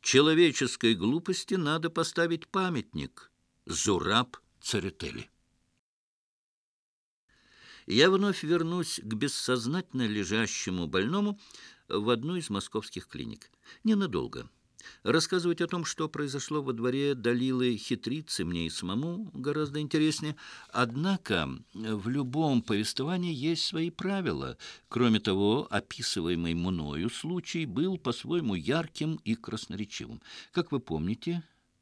Человеческой глупости надо поставить памятник. Зураб Церетели. Я вновь вернусь к бессознательно лежащему больному в одну из московских клиник. Ненадолго. Рассказывать о том, что произошло во дворе Далилы Хитрицы, мне и самому гораздо интереснее. Однако в любом повествовании есть свои правила. Кроме того, описываемый мною случай был по-своему ярким и красноречивым. Как вы помните,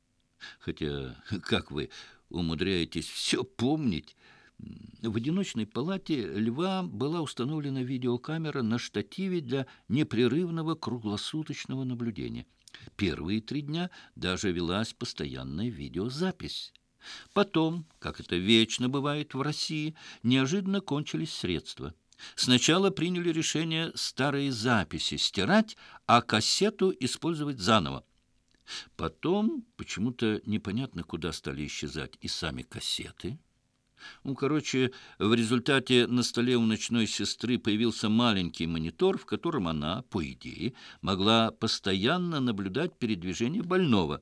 хотя как вы умудряетесь все помнить, в одиночной палате Льва была установлена видеокамера на штативе для непрерывного круглосуточного наблюдения. Первые 3 дня даже велась постоянная видеозапись. Потом, как это вечно бывает в России, неожиданно кончились средства. Сначала приняли решение старые записи стирать, а кассету использовать заново. Потом почему-то непонятно куда стали исчезать и сами кассеты. Короче, в результате на столе у ночной сестры появился маленький монитор, в котором она, по идее, могла постоянно наблюдать передвижение больного.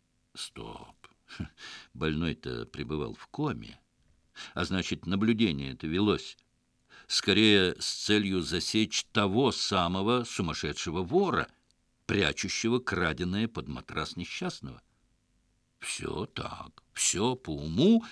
Стоп! Больной-то пребывал в коме. А значит, наблюдение это велось скорее с целью засечь того самого сумасшедшего вора, прячущего краденое под матрас несчастного. Все так, все по уму.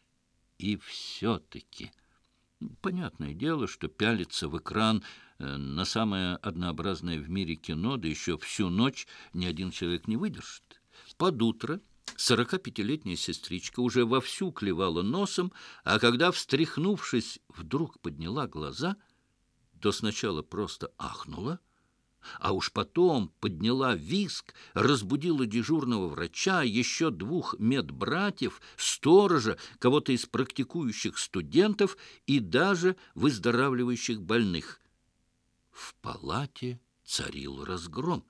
И все-таки понятное дело, что пялиться в экран на самое однообразное в мире кино, да еще всю ночь, ни один человек не выдержит. Под утро 45-летняя сестричка уже вовсю клевала носом, а когда, встряхнувшись, вдруг подняла глаза, то сначала просто ахнула, а уж потом подняла визг, разбудила дежурного врача, еще 2 медбратьев, сторожа, кого-то из практикующих студентов и даже выздоравливающих больных. В палате царил разгром.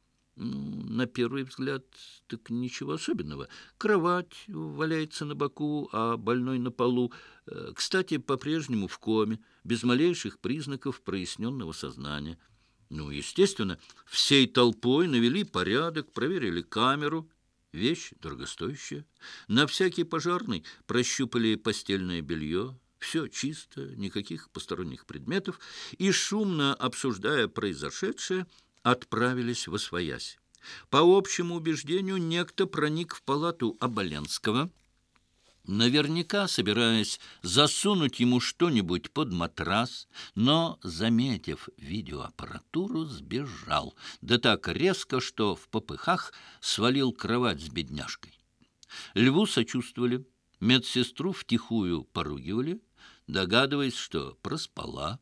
На первый взгляд, так ничего особенного. Кровать валяется на боку, а больной на полу. Кстати, по-прежнему в коме, без малейших признаков проясненного сознания. Естественно, всей толпой навели порядок, проверили камеру. Вещь дорогостоящая. На всякий пожарный прощупали постельное белье. Все чисто, никаких посторонних предметов. И, шумно обсуждая произошедшее, отправились восвоясь. По общему убеждению, некто проник в палату Оболенского, наверняка собираясь засунуть ему что-нибудь под матрас, но, заметив видеоаппаратуру, сбежал. Да так резко, что в попыхах свалил кровать с бедняжкой. Льву сочувствовали, медсестру втихую поругивали, догадываясь, что проспала.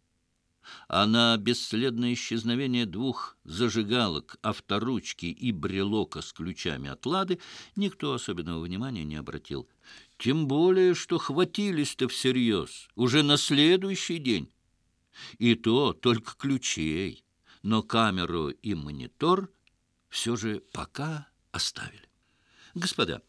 А на бесследное исчезновение 2 зажигалок, авторучки и брелока с ключами от «Лады» никто особенного внимания не обратил. Тем более, что хватились-то всерьез уже на следующий день. И то только ключей, но камеру и монитор все же пока оставили. Господа,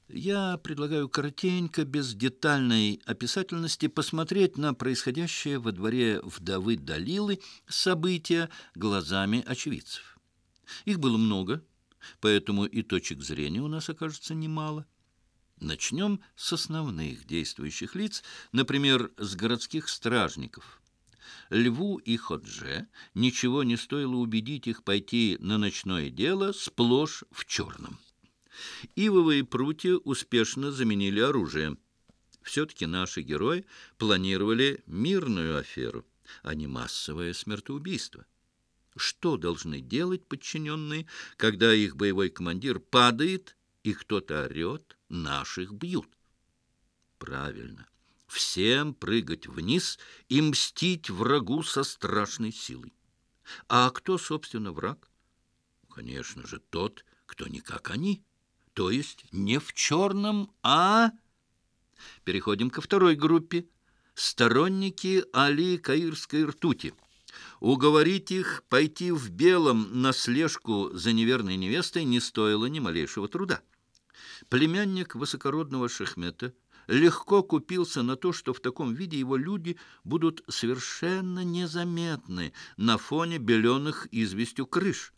я предлагаю коротенько, без детальной описательности, посмотреть на происходящее во дворе вдовы Далилы события глазами очевидцев. Их было много, поэтому и точек зрения у нас окажется немало. Начнем с основных действующих лиц, например, с городских стражников. Льву и Ходже ничего не стоило убедить их пойти на ночное дело сплошь в черном. Ивовые прутья успешно заменили оружие. Все-таки наши герои планировали мирную аферу, а не массовое смертоубийство. Что должны делать подчиненные, когда их боевой командир падает и кто-то орет: «Наших бьют»? Правильно. Всем прыгать вниз и мстить врагу со страшной силой. А кто, собственно, враг? Конечно же, тот, кто не как они. То есть не в черном, а... Переходим ко второй группе. Сторонники Али Каирской ртути. Уговорить их пойти в белом на слежку за неверной невестой не стоило ни малейшего труда. Племянник высокородного Шахмета легко купился на то, что в таком виде его люди будут совершенно незаметны на фоне беленых известью крыш.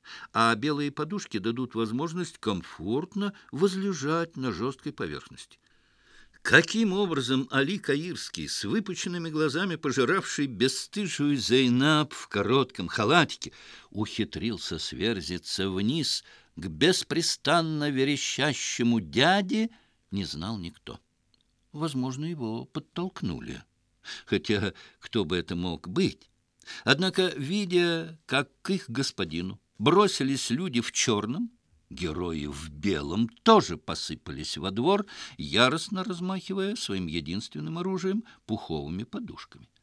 а белые подушки дадут возможность комфортно возлежать на жесткой поверхности. Каким образом Али Каирский, с выпученными глазами пожиравший бесстыжую Зейнаб в коротком халатике, ухитрился сверзиться вниз к беспрестанно верещащему дяде, не знал никто. Возможно, его подтолкнули. Хотя кто бы это мог быть? Однако, видя, как к их господину бросились люди в черном, герои в белом тоже посыпались во двор, яростно размахивая своим единственным оружием — пуховыми подушками.